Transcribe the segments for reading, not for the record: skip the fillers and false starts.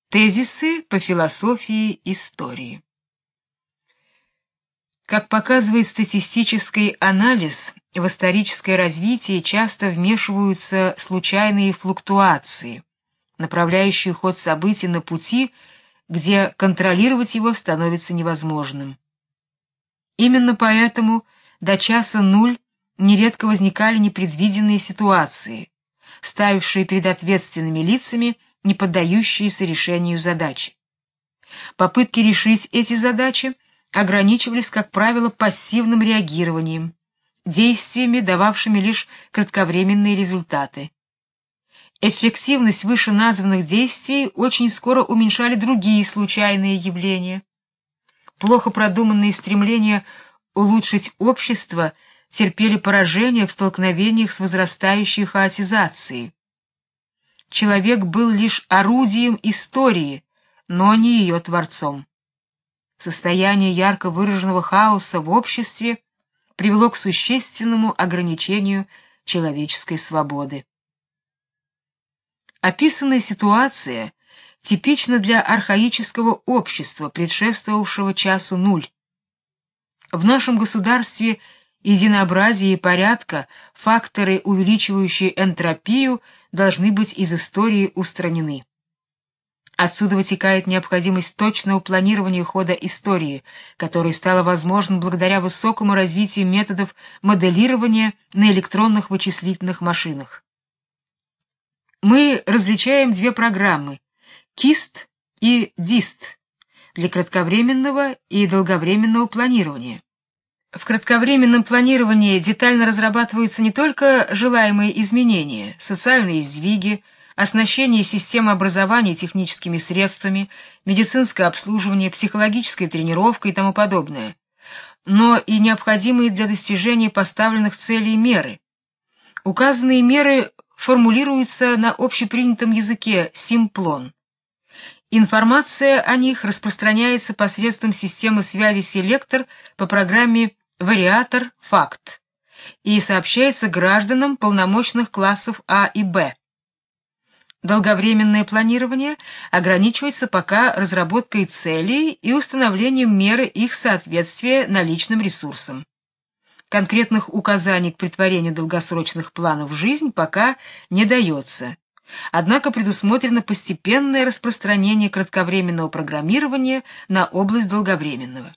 Тезисы по философии истории. Как показывает статистический анализ, в историческое развитие часто вмешиваются случайные флуктуации, направляющие ход событий на пути, где контролировать его становится невозможным. Именно поэтому до часа нуль нередко возникали непредвиденные ситуации, ставившие перед ответственными лицами не поддающиеся решению задачи. Попытки решить эти задачи ограничивались, как правило, пассивным реагированием, действиями, дававшими лишь кратковременные результаты. Эффективность вышеназванных действий очень скоро уменьшали другие случайные явления. Плохо продуманные стремления улучшить общество терпели поражение в столкновениях с возрастающей хаотизацией. Человек был лишь орудием истории, но не ее творцом. Состояние ярко выраженного хаоса в обществе привело к существенному ограничению человеческой свободы. Описанная ситуация типична для архаического общества, предшествовавшего часу нуль. В нашем государстве единообразия и порядка, факторы, увеличивающие энтропию, должны быть из истории устранены. Отсюда вытекает необходимость точного планирования хода истории, которое стало возможным благодаря высокому развитию методов моделирования на электронных вычислительных машинах. Мы различаем две программы — KIST и DIST для кратковременного и долговременного планирования. В кратковременном планировании детально разрабатываются не только желаемые изменения, социальные сдвиги, оснащение системы образования техническими средствами, медицинское обслуживание, психологическая тренировка и тому подобное, но и необходимые для достижения поставленных целей меры. Указанные меры формулируются на общепринятом языке симплон. Информация о них распространяется посредством системы связи селектор по программе вариатор факт и сообщается гражданам полномочных классов А и Б. Долговременное планирование ограничивается пока разработкой целей и установлением меры их соответствия наличным ресурсам. Конкретных указаний к претворению долгосрочных планов в жизнь пока не дается. Однако предусмотрено постепенное распространение кратковременного программирования на область долговременного.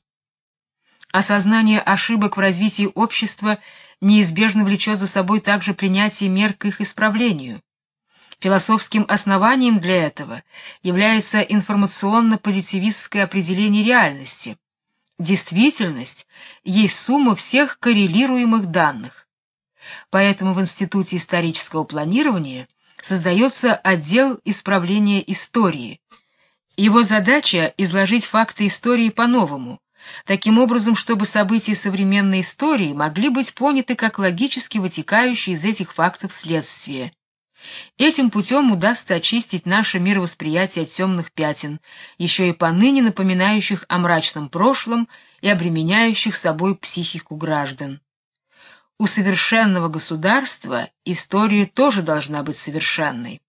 Осознание ошибок в развитии общества неизбежно влечет за собой также принятие мер к их исправлению. Философским основанием для этого является информационно-позитивистское определение реальности. Действительность есть сумма всех коррелируемых данных. Поэтому в Институте исторического планирования создается отдел исправления истории. Его задача — изложить факты истории по-новому, таким образом, чтобы события современной истории могли быть поняты как логически вытекающие из этих фактов следствия. Этим путем удастся очистить наше мировосприятие от темных пятен, еще и поныне напоминающих о мрачном прошлом и обременяющих собой психику граждан. У совершенного государства история тоже должна быть совершенной.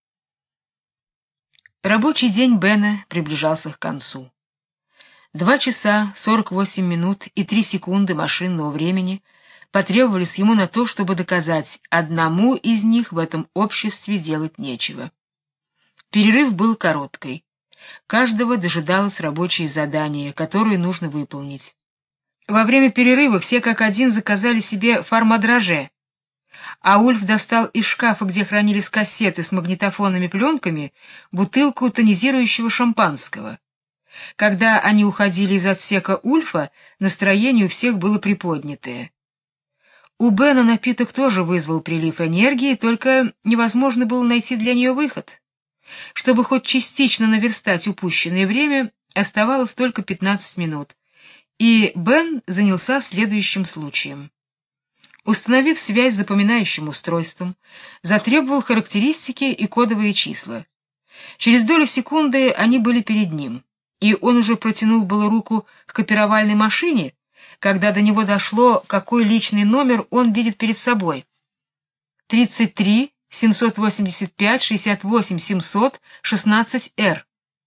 Рабочий день Бена приближался к концу. 2 часа 48 минут и 3 секунды машинного времени потребовались ему на то, чтобы доказать, одному из них в этом обществе делать нечего. Перерыв был короткий. Каждого дожидалось рабочее задание, которое нужно выполнить. Во время перерыва все как один заказали себе фармадраже, а Ульф достал из шкафа, где хранились кассеты с магнитофонными пленками, бутылку тонизирующего шампанского. Когда они уходили из отсека Ульфа, настроение у всех было приподнятое. У Бена напиток тоже вызвал прилив энергии, только невозможно было найти для нее выход. Чтобы хоть частично наверстать упущенное время, оставалось только 15 минут, и Бен занялся следующим случаем. Установив связь с запоминающим устройством, затребовал характеристики и кодовые числа. Через долю секунды они были перед ним, и он уже протянул было руку к копировальной машине, когда до него дошло, какой личный номер он видит перед собой. 33 785 68 700 16 Р.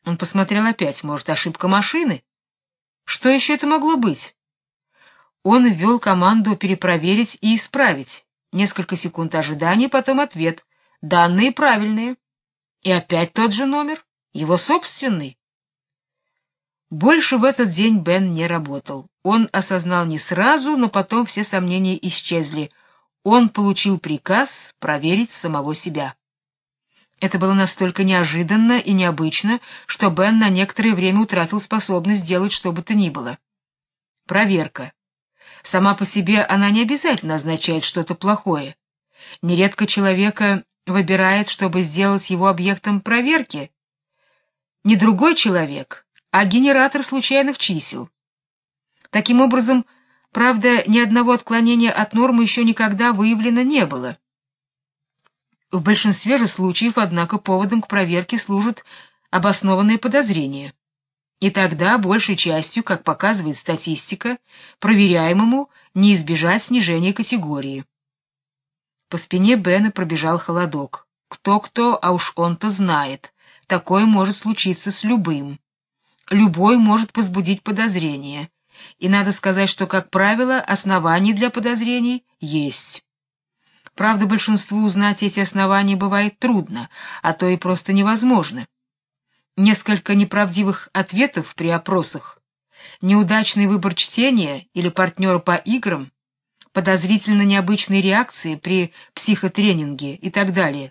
Он посмотрел опять, может, ошибка машины? Что еще это могло быть? Он ввел команду перепроверить и исправить. Несколько секунд ожидания, потом ответ. Данные правильные. И опять тот же номер, его собственный. Больше в этот день Бен не работал. Он осознал не сразу, но потом все сомнения исчезли. Он получил приказ проверить самого себя. Это было настолько неожиданно и необычно, что Бен на некоторое время утратил способность делать что бы то ни было. Проверка. Сама по себе она не обязательно означает что-то плохое. Нередко человека выбирает, чтобы сделать его объектом проверки. Не другой человек, а генератор случайных чисел. Таким образом, правда, ни одного отклонения от нормы еще никогда выявлено не было. В большинстве же случаев, однако, поводом к проверке служат обоснованные подозрения. И тогда, большей частью, как показывает статистика, проверяемому не избежать снижения категории. По спине Бена пробежал холодок. Кто-кто, а уж он-то знает. Такое может случиться с любым. Любой может возбудить подозрение. И надо сказать, что, как правило, оснований для подозрений есть. Правда, большинству узнать эти основания бывает трудно, а то и просто невозможно. Несколько неправдивых ответов при опросах, неудачный выбор чтения или партнера по играм, подозрительно необычные реакции при психотренинге и так далее.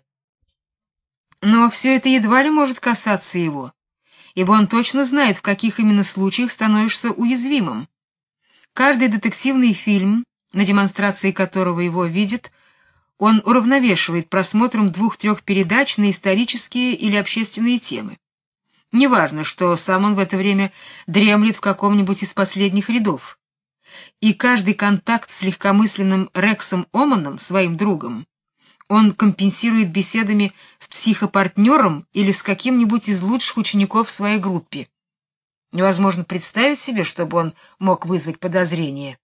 Но все это едва ли может касаться его, ибо он точно знает, в каких именно случаях становишься уязвимым. Каждый детективный фильм, на демонстрации которого его видят, он уравновешивает просмотром 2-3 передач на исторические или общественные темы. Неважно, что сам он в это время дремлет в каком-нибудь из последних рядов. И каждый контакт с легкомысленным Рексом Оманом, своим другом, он компенсирует беседами с психопартнером или с каким-нибудь из лучших учеников в своей группе. Невозможно представить себе, чтобы он мог вызвать подозрение.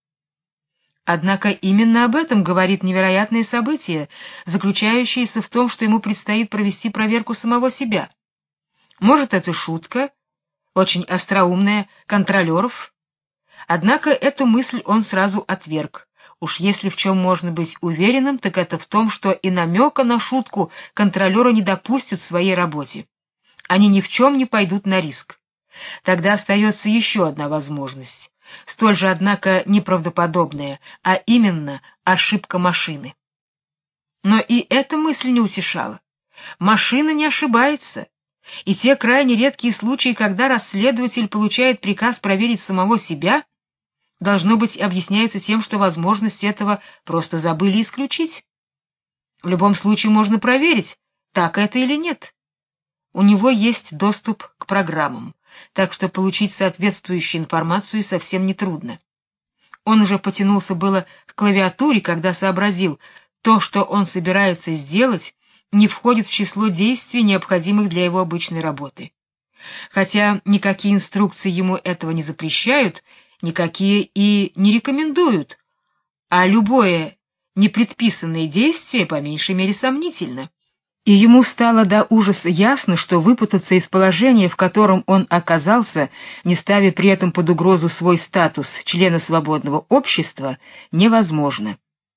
Однако именно об этом говорит невероятное событие, заключающееся в том, что ему предстоит провести проверку самого себя. Может, это шутка, очень остроумная, контролеров. Однако эту мысль он сразу отверг. Уж если в чем можно быть уверенным, так это в том, что и намека на шутку контролеры не допустят в своей работе. Они ни в чем не пойдут на риск. Тогда остается еще одна возможность. Столь же, однако, неправдоподобная, а именно ошибка машины. Но и эта мысль не утешала. Машина не ошибается, и те крайне редкие случаи, когда расследователь получает приказ проверить самого себя, должно быть, объясняются тем, что возможность этого просто забыли исключить. В любом случае можно проверить, так это или нет. У него есть доступ к программам, так что получить соответствующую информацию совсем нетрудно. Он уже потянулся было к клавиатуре, когда сообразил, то, что он собирается сделать, не входит в число действий, необходимых для его обычной работы. Хотя никакие инструкции ему этого не запрещают, никакие и не рекомендуют, а любое непредписанное действие по меньшей мере сомнительно. И ему стало до ужаса ясно, что выпутаться из положения, в котором он оказался, не ставя при этом под угрозу свой статус члена свободного общества, невозможно.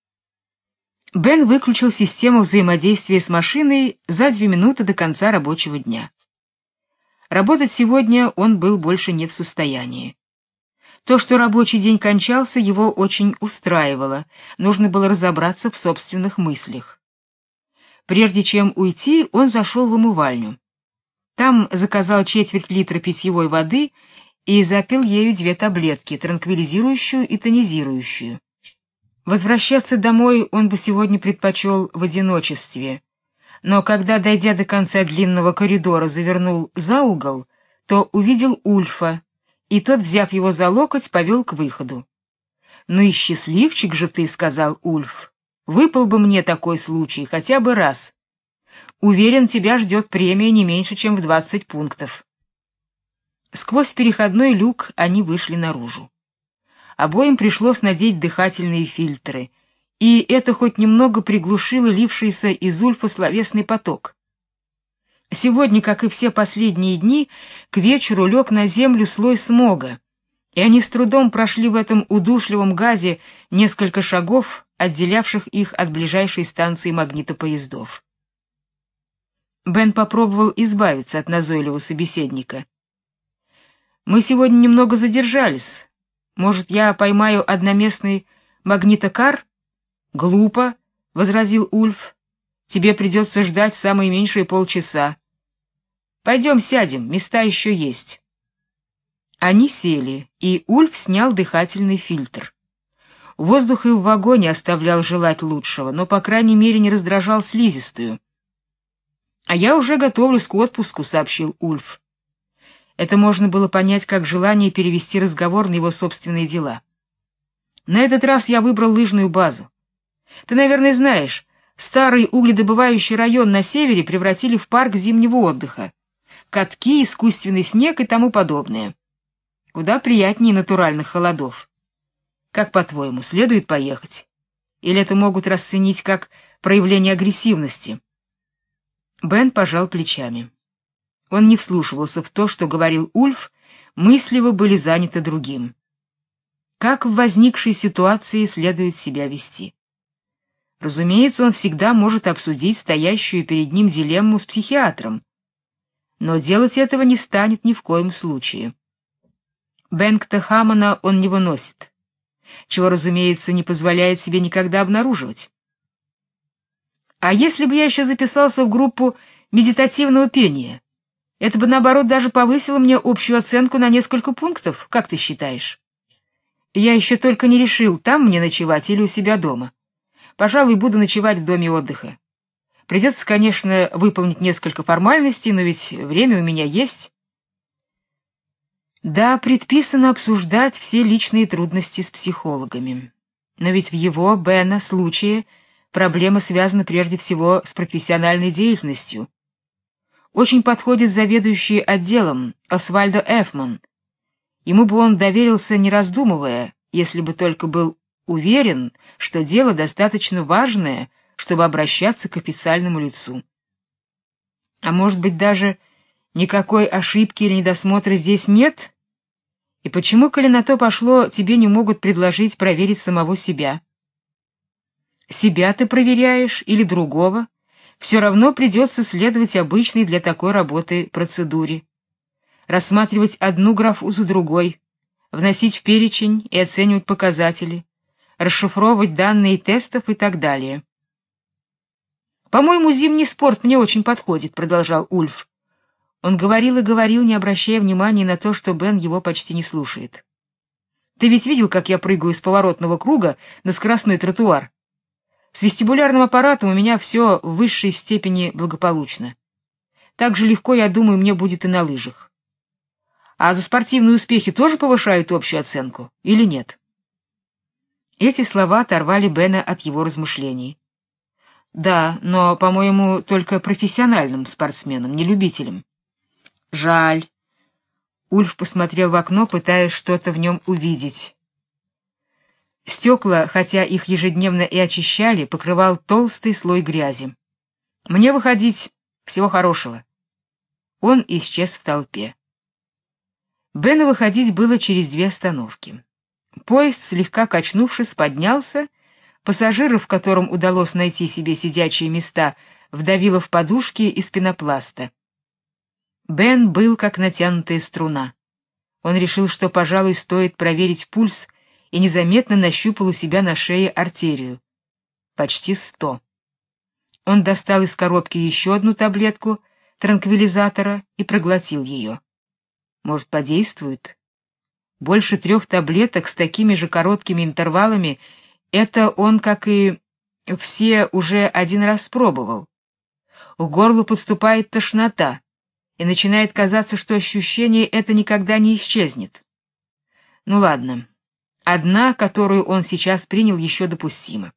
Бен выключил систему взаимодействия с машиной за 2 минуты до конца рабочего дня. Работать сегодня он был больше не в состоянии. То, что рабочий день кончался, его очень устраивало. Нужно было разобраться в собственных мыслях. Прежде чем уйти, он зашел в умывальню. Там заказал 1/4 литра питьевой воды и запил ею 2 таблетки, транквилизирующую и тонизирующую. Возвращаться домой он бы сегодня предпочел в одиночестве, но когда, дойдя до конца длинного коридора, завернул за угол, то увидел Ульфа, и тот, взяв его за локоть, повел к выходу. «Ну и счастливчик же ты», — сказал Ульф. «Выпал бы мне такой случай хотя бы раз. Уверен, тебя ждет премия не меньше, чем в 20 пунктов». Сквозь переходной люк они вышли наружу. Обоим пришлось надеть дыхательные фильтры, и это хоть немного приглушило лившийся из Ульфа словесный поток. Сегодня, как и все последние дни, к вечеру лег на землю слой смога, и они с трудом прошли в этом удушливом газе несколько шагов, отделявших их от ближайшей станции магнитопоездов. Бен попробовал избавиться от назойливого собеседника. «Мы сегодня немного задержались. Может, я поймаю одноместный магнитокар?» «Глупо», — возразил Ульф. «Тебе придется ждать самое меньшее полчаса. Пойдем сядем, места еще есть». Они сели, и Ульф снял дыхательный фильтр. Воздух и в вагоне оставлял желать лучшего, но, по крайней мере, не раздражал слизистую. «А я уже готовлюсь к отпуску», — сообщил Ульф. Это можно было понять как желание перевести разговор на его собственные дела. «На этот раз я выбрал лыжную базу. Ты, наверное, знаешь, старый угледобывающий район на севере превратили в парк зимнего отдыха. Катки, искусственный снег и тому подобное. Куда приятнее натуральных холодов. Как, по-твоему, следует поехать? Или это могут расценить как проявление агрессивности?» Бен пожал плечами. Он не вслушивался в то, что говорил Ульф, мысли его были заняты другим. Как в возникшей ситуации следует себя вести? Разумеется, он всегда может обсудить стоящую перед ним дилемму с психиатром, но делать этого не станет ни в коем случае. Бенгта Хаммона он не выносит, чего, разумеется, не позволяет себе никогда обнаруживать. А если бы я еще записался в группу медитативного пения, это бы, наоборот, даже повысило мне общую оценку на несколько пунктов, как ты считаешь? Я еще только не решил, там мне ночевать или у себя дома. Пожалуй, буду ночевать в доме отдыха. Придется, конечно, выполнить несколько формальностей, но ведь время у меня есть. Да, предписано обсуждать все личные трудности с психологами. Но ведь в его, Бена, случае проблема связана прежде всего с профессиональной деятельностью. Очень подходит заведующий отделом Освальдо Эфман. Ему бы он доверился, не раздумывая, если бы только был уверен, что дело достаточно важное, чтобы обращаться к официальному лицу. А может быть, даже никакой ошибки или недосмотра здесь нет? И почему, коли на то пошло, тебе не могут предложить проверить самого себя? Себя ты проверяешь или другого? Все равно придется следовать обычной для такой работы процедуре. Рассматривать одну графу за другой, вносить в перечень и оценивать показатели, расшифровывать данные тестов и так далее. «По-моему, зимний спорт мне очень подходит», — продолжал Ульф. Он говорил и говорил, не обращая внимания на то, что Бен его почти не слушает. «Ты ведь видел, как я прыгаю с поворотного круга на скоростной тротуар? С вестибулярным аппаратом у меня все в высшей степени благополучно. Так же легко, я думаю, мне будет и на лыжах. А за спортивные успехи тоже повышают общую оценку или нет?» Эти слова оторвали Бена от его размышлений. «Да, но, по-моему, только профессиональным спортсменам, не любителям». «Жаль». Ульф посмотрел в окно, пытаясь что-то в нем увидеть. Стекла, хотя их ежедневно и очищали, покрывал толстый слой грязи. «Мне выходить. Всего хорошего». Он исчез в толпе. Бену выходить было через 2 остановки. Поезд, слегка качнувшись, поднялся, пассажиров, которым удалось найти себе сидячие места, вдавило в подушки из пенопласта. Бен был как натянутая струна. Он решил, что, пожалуй, стоит проверить пульс, и незаметно нащупал у себя на шее артерию. Почти 100. Он достал из коробки еще одну таблетку транквилизатора и проглотил ее. Может, подействует? Больше 3 таблеток с такими же короткими интервалами — это он, как и все, уже 1 раз пробовал. К горлу подступает тошнота, и начинает казаться, что ощущение это никогда не исчезнет. Ну ладно, одна, которую он сейчас принял, еще допустима.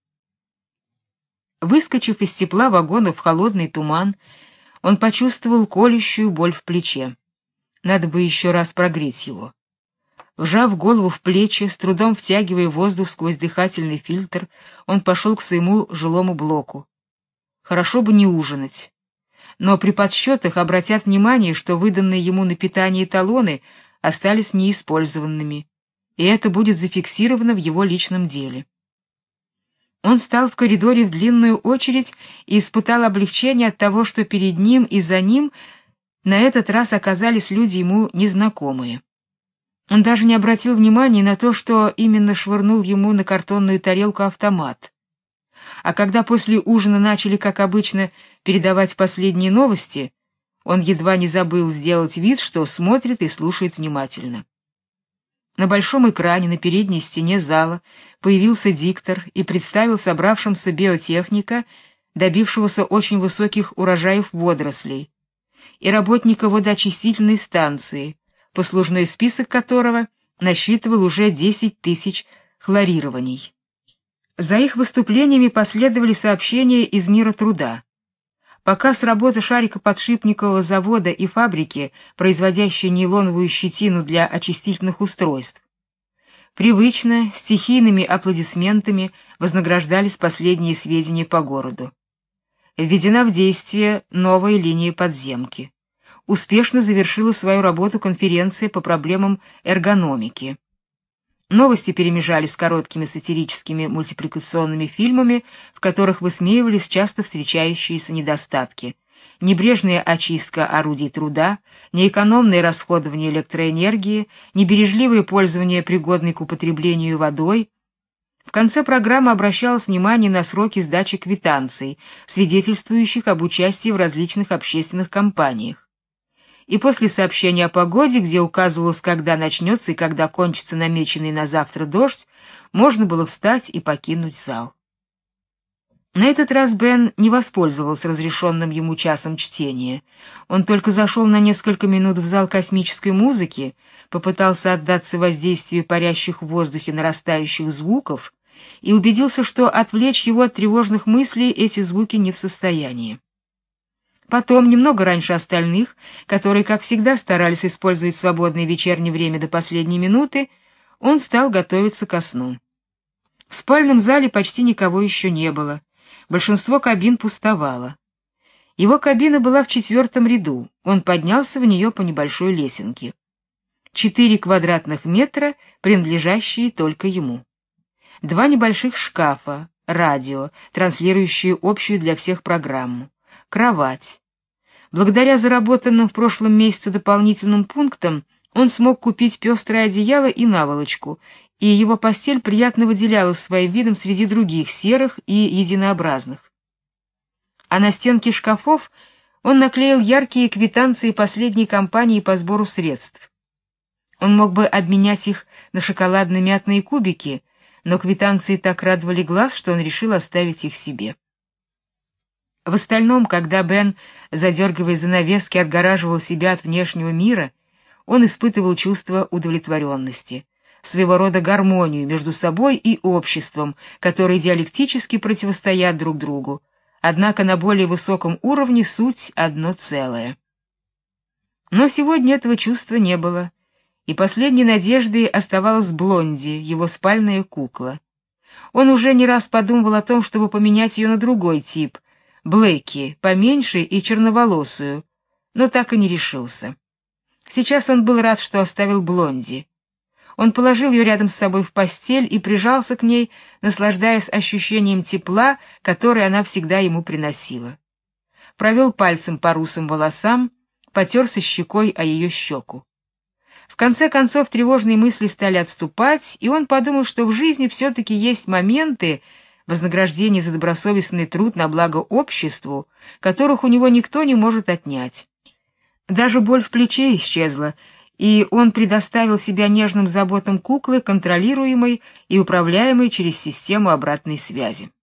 Выскочив из тепла вагона в холодный туман, он почувствовал колющую боль в плече. Надо бы еще раз прогреть его. Вжав голову в плечи, с трудом втягивая воздух сквозь дыхательный фильтр, он пошел к своему жилому блоку. Хорошо бы не ужинать. но при подсчетах обратят внимание, что выданные ему на питание талоны остались неиспользованными, и это будет зафиксировано в его личном деле. Он стал в коридоре в длинную очередь и испытал облегчение от того, что перед ним и за ним на этот раз оказались люди ему незнакомые. Он даже не обратил внимания на то, что именно швырнул ему на картонную тарелку автомат. А когда после ужина начали, как обычно, передавать последние новости, он едва не забыл сделать вид, что смотрит и слушает внимательно. На большом экране на передней стене зала появился диктор и представил собравшимся биотехника, добившегося очень высоких урожаев водорослей, и работника водоочистительной станции, послужной список которого насчитывал уже 10 тысяч хлорирований. За их выступлениями последовали сообщения из мира труда. Показ работы шарикоподшипникового завода и фабрики, производящей нейлоновую щетину для очистительных устройств. Привычно, стихийными аплодисментами вознаграждались последние сведения по городу. Введена в действие новая линия подземки. Успешно завершила свою работу конференция по проблемам эргономики. Новости перемежались короткими сатирическими мультипликационными фильмами, в которых высмеивались часто встречающиеся недостатки: небрежная очистка орудий труда, неэкономное расходование электроэнергии, небережливое пользование пригодной к употреблению водой. В конце программы обращалось внимание на сроки сдачи квитанций, свидетельствующих об участии в различных общественных кампаниях. И после сообщения о погоде, где указывалось, когда начнется и когда кончится намеченный на завтра дождь, можно было встать и покинуть зал. На этот раз Бен не воспользовался разрешенным ему часом чтения. Он только зашел на несколько минут в зал космической музыки, попытался отдаться воздействию парящих в воздухе нарастающих звуков и убедился, что отвлечь его от тревожных мыслей эти звуки не в состоянии. Потом, немного раньше остальных, которые, как всегда, старались использовать свободное вечернее время до последней минуты, он стал готовиться ко сну. В спальном зале почти никого еще не было. Большинство кабин пустовало. Его кабина была в 4-м ряду. Он поднялся в нее по небольшой лесенке. 4 квадратных метра, принадлежащие только ему. 2 небольших шкафа, радио, транслирующие общую для всех программу, кровать. Благодаря заработанным в прошлом месяце дополнительным пунктам он смог купить пестрое одеяло и наволочку, и его постель приятно выделялась своим видом среди других серых и единообразных. А на стенки шкафов он наклеил яркие квитанции последней кампании по сбору средств. Он мог бы обменять их на шоколадно-мятные кубики, но квитанции так радовали глаз, что он решил оставить их себе. В остальном, когда Бен, задергивая занавески, отгораживал себя от внешнего мира, он испытывал чувство удовлетворенности, своего рода гармонию между собой и обществом, которые диалектически противостоят друг другу, однако на более высоком уровне суть одно целое. Но сегодня этого чувства не было, и последней надеждой оставалась Блонди, его спальная кукла. Он уже не раз подумывал о том, чтобы поменять ее на другой тип — Блэки, поменьше и черноволосую, но так и не решился. Сейчас он был рад, что оставил Блонди. Он положил ее рядом с собой в постель и прижался к ней, наслаждаясь ощущением тепла, которое она всегда ему приносила. Провел пальцем по русым волосам, потерся щекой о ее щеку. В конце концов тревожные мысли стали отступать, и он подумал, что в жизни все-таки есть моменты, вознаграждение за добросовестный труд на благо обществу, которых у него никто не может отнять. Даже боль в плече исчезла, и он предоставил себя нежным заботам куклы, контролируемой и управляемой через систему обратной связи.